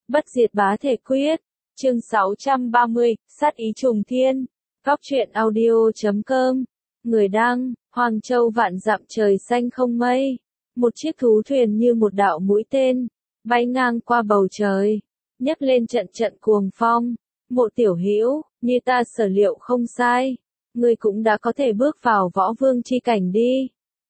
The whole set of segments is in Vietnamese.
Bất diệt bá thể quyết. Chương 630, sát ý trùng thiên. Góc truyện audio.com. Người đăng, Hoàng Châu vạn dặm trời xanh không mây. Một chiếc thú thuyền như một đạo mũi tên, bay ngang qua bầu trời, nhấc lên trận trận cuồng phong. Mộ tiểu hữu, như ta sở liệu không sai, ngươi cũng đã có thể bước vào võ vương chi cảnh đi.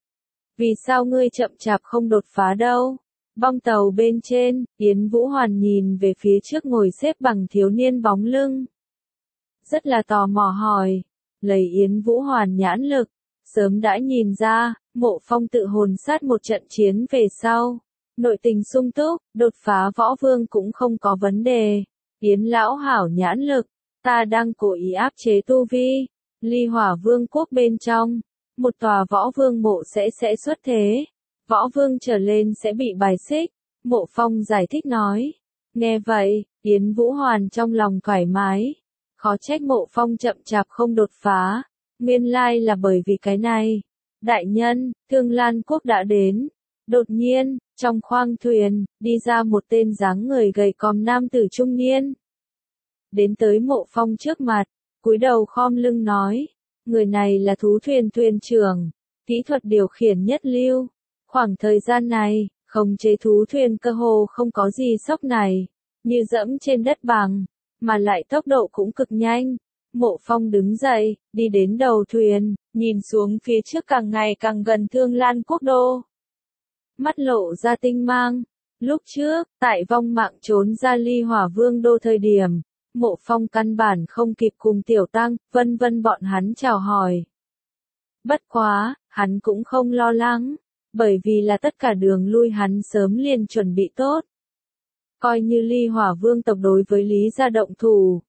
Vì sao ngươi chậm chạp không đột phá đâu? Bong tàu bên trên, Yến Vũ Hoàn nhìn về phía trước ngồi xếp bằng thiếu niên bóng lưng. Rất là tò mò hỏi, lấy Yến Vũ Hoàn nhãn lực, sớm đã nhìn ra, Mộ Phong tự hồn sát một trận chiến về sau. Nội tình sung túc, đột phá võ vương cũng không có vấn đề. Yến lão hảo nhãn lực, ta đang cố ý áp chế tu vi. Ly Hỏa Vương quốc bên trong, một tòa võ vương mộ sẽ xuất thế. Võ vương trở lên sẽ bị bài xích. Mộ Phong giải thích nói. Nghe vậy, Yến Vũ Hoàn trong lòng thoải mái. Khó trách Mộ Phong chậm chạp không đột phá. Nguyên lai là bởi vì cái này. Đại nhân, Thương Lan quốc đã đến. Đột nhiên, trong khoang thuyền, đi ra một tên dáng người gầy còm nam tử trung niên. Đến tới Mộ Phong trước mặt, cúi đầu khom lưng nói. Người này là thú thuyền thuyền trưởng, kỹ thuật điều khiển nhất lưu. Khoảng thời gian này, khống chế thú thuyền cơ hồ không có gì sốc này, như dẫm trên đất bằng, mà lại tốc độ cũng cực nhanh. Mộ Phong đứng dậy, đi đến đầu thuyền, nhìn xuống phía trước càng ngày càng gần Thương Lan quốc đô. Mắt lộ ra tinh mang. Lúc trước, tại vong mạng trốn ra Ly Hỏa Vương đô thời điểm, Mộ Phong căn bản không kịp cùng Tiểu Tăng, vân vân bọn hắn chào hỏi. Bất quá, hắn cũng không lo lắng, bởi vì là tất cả đường lui hắn sớm liền chuẩn bị tốt. Coi như Ly Hỏa Vương tộc đối với Lý gia động thủ,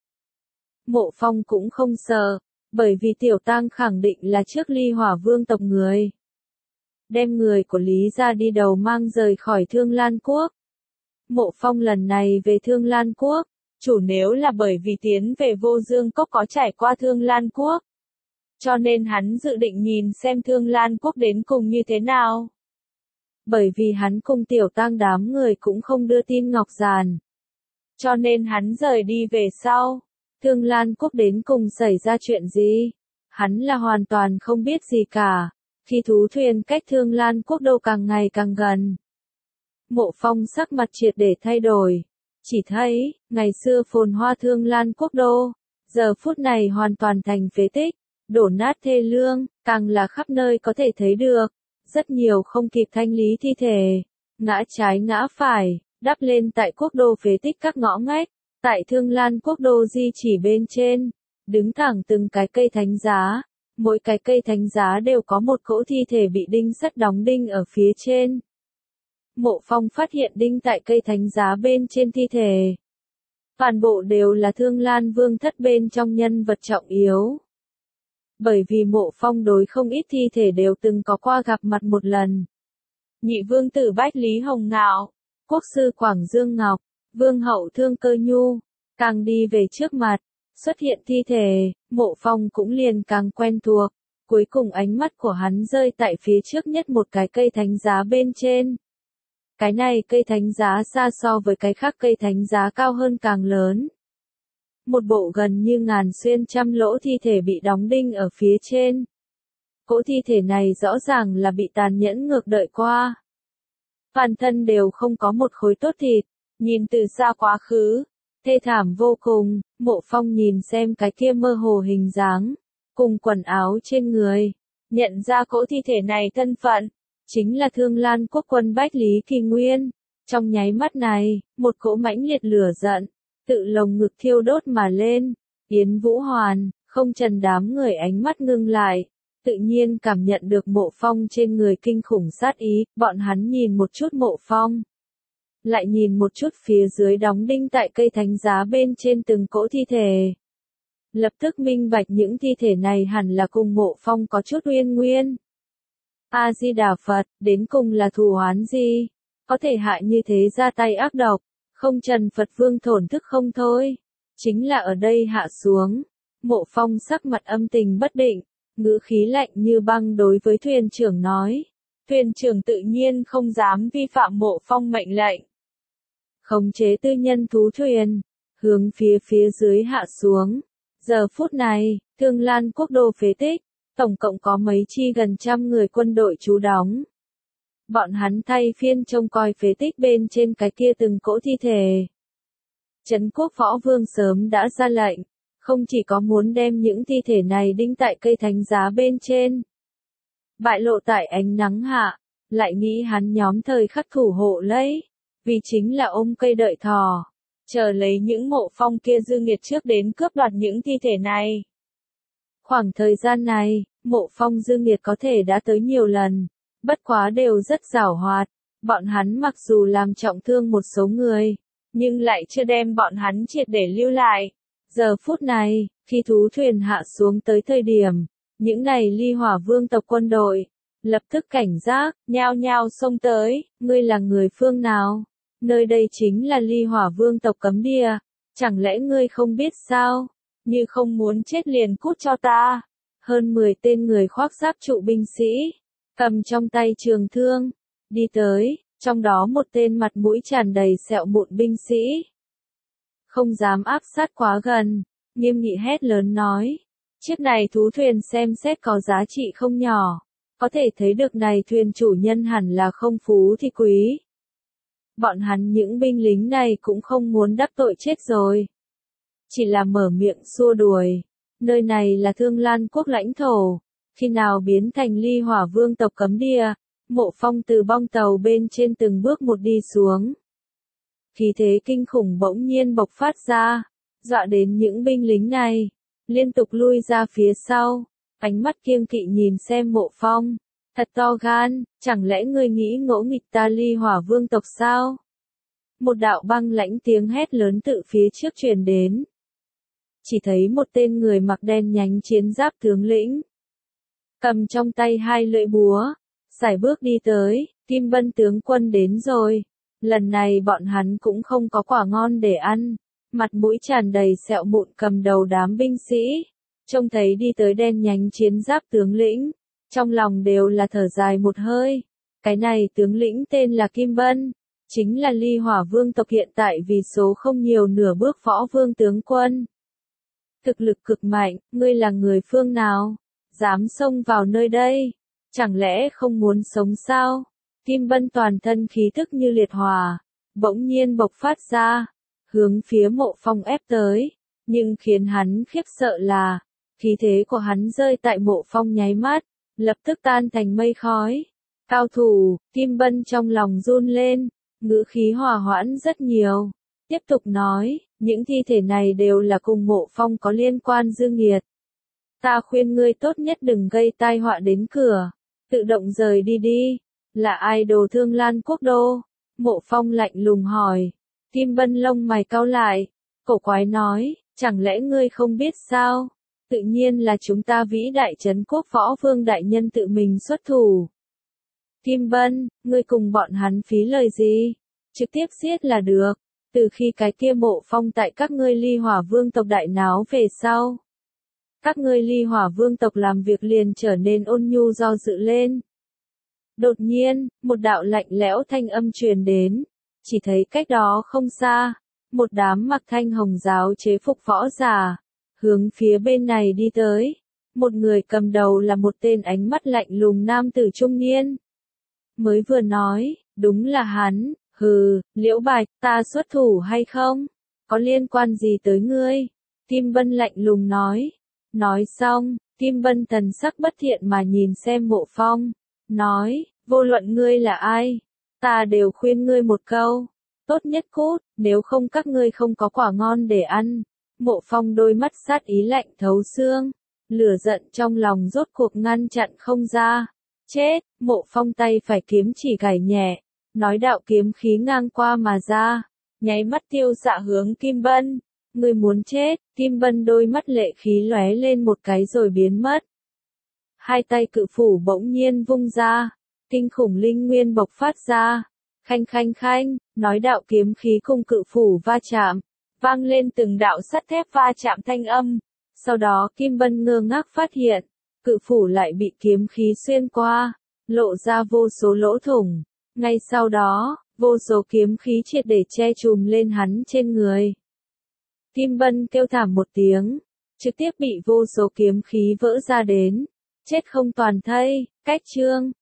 Mộ Phong cũng không sợ, bởi vì Tiểu Tăng khẳng định là trước Ly Hỏa Vương tộc người. Đem người của Lý gia đi đầu mang rời khỏi Thương Lan quốc. Mộ Phong lần này về Thương Lan quốc, chủ nếu là bởi vì tiến về Vô Dương Cốc có trải qua Thương Lan quốc. Cho nên hắn dự định nhìn xem Thương Lan quốc đến cùng như thế nào. Bởi vì hắn cùng Tiểu Tăng đám người cũng không đưa tin Ngọc Giàn. Cho nên hắn rời đi về sau. Thương Lan quốc đến cùng xảy ra chuyện gì? Hắn là hoàn toàn không biết gì cả. Khi thú thuyền cách Thương Lan quốc đô càng ngày càng gần, Mộ Phong sắc mặt triệt để thay đổi. Chỉ thấy, ngày xưa phồn hoa Thương Lan quốc đô, giờ phút này hoàn toàn thành phế tích, đổ nát thê lương, càng là khắp nơi có thể thấy được. Rất nhiều không kịp thanh lý thi thể, ngã trái ngã phải, đắp lên tại quốc đô phế tích các ngõ ngách. Tại Thương Lan quốc đô di chỉ bên trên, đứng thẳng từng cái cây thánh giá. Mỗi cái cây thánh giá đều có một cỗ thi thể bị đinh sắt đóng đinh ở phía trên. Mộ Phong phát hiện đinh tại cây thánh giá bên trên thi thể. Toàn bộ đều là Thương Lan Vương thất bên trong nhân vật trọng yếu. Bởi vì Mộ Phong đối không ít thi thể đều từng có qua gặp mặt một lần. Nhị vương tử Bách Lý Hồng Ngạo, quốc sư Quảng Dương Ngọc, vương hậu Thương Cơ Nhu, càng đi về trước mặt. Xuất hiện thi thể, Mộ Phong cũng liền càng quen thuộc. Cuối cùng ánh mắt của hắn rơi tại phía trước nhất một cái cây thánh giá bên trên. Cái này cây thánh giá xa so với cái khác cây thánh giá cao hơn càng lớn. Một bộ gần như ngàn xuyên trăm lỗ thi thể bị đóng đinh ở phía trên. Cỗ thi thể này rõ ràng là bị tàn nhẫn ngược đợi qua. Toàn thân đều không có một khối tốt thịt, nhìn từ xa quá khứ. Thê thảm vô cùng. Mộ Phong nhìn xem cái kia mơ hồ hình dáng, cùng quần áo trên người, nhận ra cỗ thi thể này thân phận, chính là Thương Lan quốc quân Bách Lý Kỳ Nguyên. Trong nháy mắt này, một cỗ mãnh liệt lửa giận, tự lồng ngực thiêu đốt mà lên. Yến Vũ Hoàn, không trần đám người ánh mắt ngưng lại, tự nhiên cảm nhận được Mộ Phong trên người kinh khủng sát ý, bọn hắn nhìn một chút Mộ Phong. Lại nhìn một chút phía dưới đóng đinh tại cây thánh giá bên trên từng cỗ thi thể. Lập tức minh bạch những thi thể này hẳn là cùng Mộ Phong có chút uyên nguyên. A-di-đà Phật, đến cùng là thù oán gì? Có thể hại như thế ra tay ác độc, không trần Phật Vương thổn thức không thôi. Chính là ở đây hạ xuống. Mộ Phong sắc mặt âm tình bất định, ngữ khí lạnh như băng đối với thuyền trưởng nói. Thuyền trưởng tự nhiên không dám vi phạm Mộ Phong mệnh lệnh. khống chế tư nhân thú thuyền, hướng phía dưới hạ xuống. Giờ phút này, Thương Lan quốc đô phế tích, tổng cộng có mấy chi gần trăm người quân đội trú đóng. Bọn hắn thay phiên trông coi phế tích bên trên cái kia từng cỗ thi thể. Trấn quốc võ vương sớm đã ra lệnh, không chỉ có muốn đem những thi thể này đinh tại cây thánh giá bên trên, bại lộ tại ánh nắng hạ, lại nghĩ hắn nhóm thời khắc thủ hộ lấy, vì chính là ôm cây đợi thỏ, chờ lấy những mộ phong kia dư nghiệt trước đến cướp đoạt những thi thể này. Khoảng thời gian này, mộ phong dư nghiệt có thể đã tới nhiều lần, bất quá đều rất giảo hoạt, bọn hắn mặc dù làm trọng thương một số người, nhưng lại chưa đem bọn hắn triệt để lưu lại. Giờ phút này, khi thú thuyền hạ xuống tới thời điểm, những này ly hỏa vương tộc quân đội, lập tức cảnh giác, nhao nhao xông tới, ngươi là người phương nào? Nơi đây chính là ly hỏa vương tộc cấm địa, chẳng lẽ ngươi không biết sao? Như không muốn chết liền cút cho ta. Hơn 10 tên người khoác giáp trụ binh sĩ, cầm trong tay trường thương, đi tới, trong đó một tên mặt mũi tràn đầy sẹo mụn binh sĩ. Không dám áp sát quá gần, nghiêm nghị hét lớn nói, chiếc này thú thuyền xem xét có giá trị không nhỏ, có thể thấy được này thuyền chủ nhân hẳn là không phú thì quý. Bọn hắn những binh lính này cũng không muốn đắc tội chết rồi. Chỉ là mở miệng xua đuổi, nơi này là Thương Lan quốc lãnh thổ, khi nào biến thành ly hỏa vương tộc cấm địa, Mộ Phong từ bong tàu bên trên từng bước một đi xuống. Khí thế kinh khủng bỗng nhiên bộc phát ra, dọa đến những binh lính này, liên tục lui ra phía sau, ánh mắt kiêng kỵ nhìn xem Mộ Phong, thật to gan, chẳng lẽ ngươi nghĩ ngỗ nghịch ta ly hỏa vương tộc sao? Một đạo băng lãnh tiếng hét lớn tự phía trước truyền đến. Chỉ thấy một tên người mặc đen nhánh chiến giáp tướng lĩnh, cầm trong tay hai lưỡi búa, sải bước đi tới, Kim Bân tướng quân đến rồi. Lần này bọn hắn cũng không có quả ngon để ăn, mặt mũi tràn đầy sẹo mụn cầm đầu đám binh sĩ, trông thấy đi tới đen nhánh chiến giáp tướng lĩnh, trong lòng đều là thở dài một hơi. Cái này tướng lĩnh tên là Kim Bân, chính là ly hỏa vương tộc hiện tại vì số không nhiều nửa bước võ vương tướng quân. Thực lực cực mạnh, ngươi là người phương nào? Dám xông vào nơi đây? Chẳng lẽ không muốn sống sao? Kim Bân toàn thân khí tức như liệt hỏa, bỗng nhiên bộc phát ra, hướng phía Mộ Phong ép tới, nhưng khiến hắn khiếp sợ là, khí thế của hắn rơi tại Mộ Phong nháy mắt, lập tức tan thành mây khói. Cao thủ, Kim Bân trong lòng run lên, ngữ khí hòa hoãn rất nhiều, tiếp tục nói, những thi thể này đều là cùng Mộ Phong có liên quan dư nghiệt. Ta khuyên ngươi tốt nhất đừng gây tai họa đến cửa, tự động rời đi đi. Là ai đồ Thương Lan quốc đô? Mộ Phong lạnh lùng hỏi. Kim Bân lông mày cau lại, cổ quái nói, chẳng lẽ ngươi không biết sao? Tự nhiên là chúng ta vĩ đại trấn quốc võ vương đại nhân tự mình xuất thủ. Kim Bân, ngươi cùng bọn hắn phí lời gì? Trực tiếp giết là được. Từ khi cái kia Mộ Phong tại các ngươi ly hỏa vương tộc đại náo về sau, các ngươi ly hỏa vương tộc làm việc liền trở nên ôn nhu do dự lên. Đột nhiên, một đạo lạnh lẽo thanh âm truyền đến, chỉ thấy cách đó không xa, một đám mặc thanh hồng giáo chế phục võ giả, hướng phía bên này đi tới. Một người cầm đầu là một tên ánh mắt lạnh lùng nam tử trung niên. Mới vừa nói, đúng là hắn, hừ, Liễu Bạch, ta xuất thủ hay không? Có liên quan gì tới ngươi? Kim Bân lạnh lùng nói. Nói xong, Kim Bân thần sắc bất thiện mà nhìn xem Mộ Phong, nói, vô luận ngươi là ai, ta đều khuyên ngươi một câu, tốt nhất cút, nếu không các ngươi không có quả ngon để ăn. Mộ Phong đôi mắt sát ý lạnh thấu xương, lửa giận trong lòng rốt cuộc ngăn chặn không ra. Chết, Mộ Phong tay phải kiếm chỉ gảy nhẹ, nói đạo kiếm khí ngang qua mà ra, nháy mắt tiêu xạ hướng Kim Bân. Ngươi muốn chết? Kim Bân đôi mắt lệ khí lóe lên một cái rồi biến mất. Hai tay cự phủ bỗng nhiên vung ra, kinh khủng linh nguyên bộc phát ra, khanh khanh khanh, nói đạo kiếm khí cùng cự phủ va chạm, vang lên từng đạo sắt thép va chạm thanh âm. Sau đó Kim Bân ngơ ngác phát hiện, cự phủ lại bị kiếm khí xuyên qua, lộ ra vô số lỗ thủng. Ngay sau đó, Vô số kiếm khí triệt để che trùm lên hắn trên người. Kim Bân kêu thảm một tiếng, trực tiếp bị vô số kiếm khí vỡ ra đến, chết không toàn thây. Cách chương